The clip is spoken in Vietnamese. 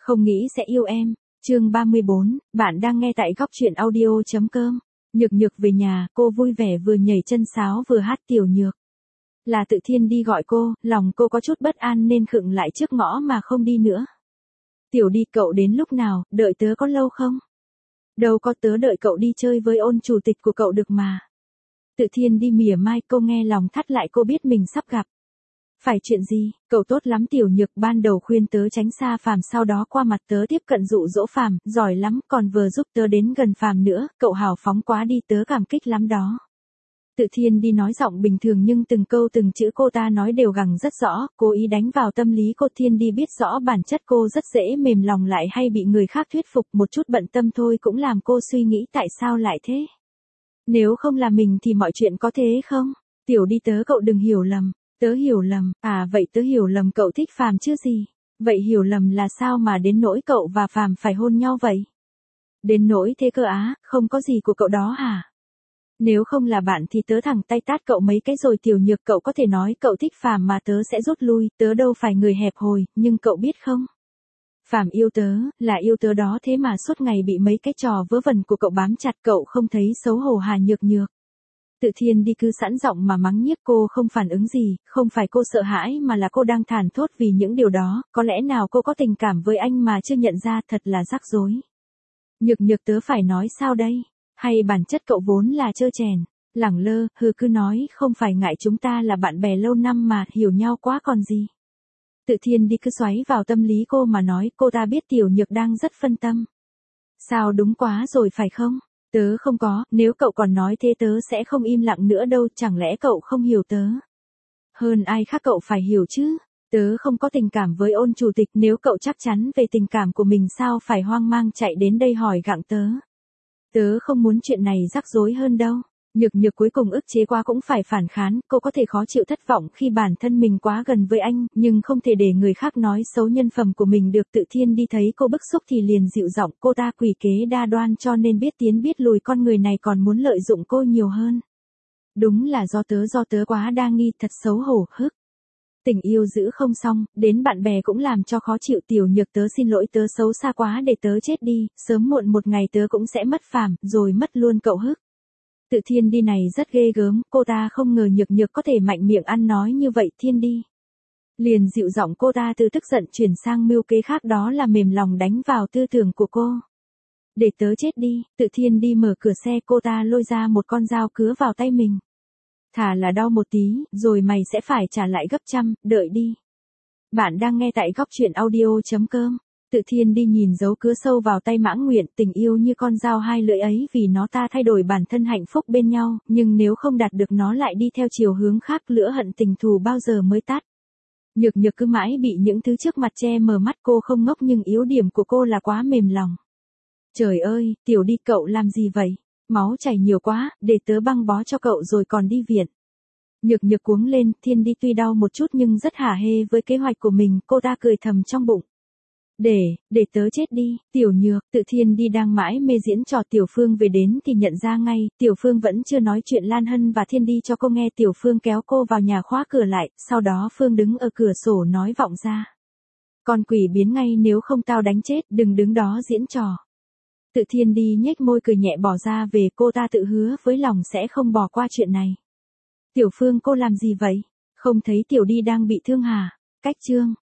Không nghĩ sẽ yêu em. Chương 34, bạn đang nghe tại góc truyện audio.com. Nhược Nhược về nhà, cô vui vẻ vừa nhảy chân sáo vừa hát Tiểu Nhược. Là Tự Thiên đi gọi cô, lòng cô có chút bất an nên khựng lại trước ngõ mà không đi nữa. Tiểu đi, cậu đến lúc nào, đợi tớ có lâu không? Đâu có, tớ đợi cậu đi chơi với ôn chủ tịch của cậu được mà. Tự Thiên đi mỉa mai, cô nghe lòng thắt lại, cô biết mình sắp gặp. Phải chuyện gì? Cậu tốt lắm Tiểu Nhược, ban đầu khuyên tớ tránh xa Phàm, sau đó qua mặt tớ tiếp cận dụ dỗ Phàm, giỏi lắm, còn vừa giúp tớ đến gần Phàm nữa, cậu hào phóng quá đi, tớ cảm kích lắm đó. Tự Thiên đi nói giọng bình thường nhưng từng câu từng chữ cô ta nói đều gằng rất rõ, cố ý đánh vào tâm lý cô. Thiên đi biết rõ bản chất cô rất dễ mềm lòng, lại hay bị người khác thuyết phục, một chút bận tâm thôi cũng làm cô suy nghĩ tại sao lại thế. Nếu không là mình thì mọi chuyện có thế không? Tiểu đi, tớ cậu đừng hiểu lầm. Tớ hiểu lầm, à vậy tớ hiểu lầm cậu thích Phàm chứ gì. Vậy hiểu lầm là sao mà đến nỗi cậu và Phàm phải hôn nhau vậy? Đến nỗi thế cơ á, không có gì của cậu đó hả? Nếu không là bạn thì tớ thẳng tay tát cậu mấy cái rồi. Tiểu Nhược, cậu có thể nói cậu thích Phàm mà tớ sẽ rút lui, tớ đâu phải người hẹp hòi, nhưng cậu biết không? Phàm yêu tớ, là yêu tớ đó, thế mà suốt ngày bị mấy cái trò vớ vẩn của cậu bám chặt, cậu không thấy xấu hổ hả Nhược Nhược? Tự Thiên đi cứ sẵn giọng mà mắng nhiếc cô không phản ứng gì, không phải cô sợ hãi mà là cô đang thản thốt vì những điều đó, có lẽ nào cô có tình cảm với anh mà chưa nhận ra, thật là rắc rối. Nhược Nhược, tớ phải nói sao đây? Hay bản chất cậu vốn là trơ trèn, lẳng lơ, cứ nói, không phải ngại chúng ta là bạn bè lâu năm mà, hiểu nhau quá còn gì. Tự Thiên đi cứ xoáy vào tâm lý cô mà nói, cô ta biết Tiểu Nhược đang rất phân tâm. Sao, đúng quá rồi phải không? Tớ không có, nếu cậu còn nói thế tớ sẽ không im lặng nữa đâu, chẳng lẽ cậu không hiểu tớ? Hơn ai khác cậu phải hiểu chứ, tớ không có tình cảm với ôn chủ tịch, nếu cậu chắc chắn về tình cảm của mình sao phải hoang mang chạy đến đây hỏi gặng tớ? Tớ không muốn chuyện này rắc rối hơn đâu. Nhược Nhược cuối cùng ức chế quá cũng phải phản kháng, cô có thể khó chịu thất vọng khi bản thân mình quá gần với anh, nhưng không thể để người khác nói xấu nhân phẩm của mình được. Tự Thiên đi thấy cô bức xúc thì liền dịu giọng, cô ta quỷ kế đa đoan cho nên biết tiến biết lùi, con người này còn muốn lợi dụng cô nhiều hơn. Đúng là do tớ quá đa nghi, thật xấu hổ, hức. Tình yêu giữ không xong, đến bạn bè cũng làm cho khó chịu. Tiểu Nhược, tớ xin lỗi, tớ xấu xa quá để tớ chết đi, sớm muộn một ngày tớ cũng sẽ mất Phàm, rồi mất luôn cậu, hức. Tự Thiên đi này rất ghê gớm, cô ta không ngờ Nhược Nhược có thể mạnh miệng ăn nói như vậy. Thiên đi liền dịu giọng, cô ta từ tức giận chuyển sang mưu kế khác, đó là mềm lòng đánh vào tư tưởng của cô. Để tớ chết đi. Tự Thiên đi mở cửa xe, cô ta lôi ra một con dao cứa vào tay mình. Thà là đau một tí, rồi mày sẽ phải trả lại gấp trăm, đợi đi. Bạn đang nghe tại góc truyện audio.com. Tự Thiên đi nhìn dấu cứa sâu vào tay Mãng Nguyện, tình yêu như con dao hai lưỡi ấy, vì nó ta thay đổi bản thân hạnh phúc bên nhau, nhưng nếu không đạt được nó lại đi theo chiều hướng khác, lửa hận tình thù bao giờ mới tắt. Nhược Nhược cứ mãi bị những thứ trước mặt che mờ mắt, cô không ngốc nhưng yếu điểm của cô là quá mềm lòng. Trời ơi, Tiểu đi, cậu làm gì vậy? Máu chảy nhiều quá, để tớ băng bó cho cậu rồi còn đi viện. Nhược Nhược cuống lên. Thiên đi tuy đau một chút nhưng rất hả hê với kế hoạch của mình, cô ta cười thầm trong bụng. Để tớ chết đi. Tiểu Nhược. Tự Thiên đi đang mãi mê diễn trò. Tiểu Phương về đến thì nhận ra ngay, Tiểu Phương vẫn chưa nói chuyện Lan Hân và Thiên đi cho cô nghe. Tiểu Phương kéo cô vào nhà khóa cửa lại, sau đó Phương đứng ở cửa sổ nói vọng ra. Con quỷ biến ngay, nếu không tao đánh chết, đừng đứng đó diễn trò. Tự Thiên đi nhếch môi cười nhẹ bỏ ra về, cô ta tự hứa với lòng sẽ không bỏ qua chuyện này. Tiểu Phương, cô làm gì vậy? Không thấy Tiểu đi đang bị thương hả? Cách chương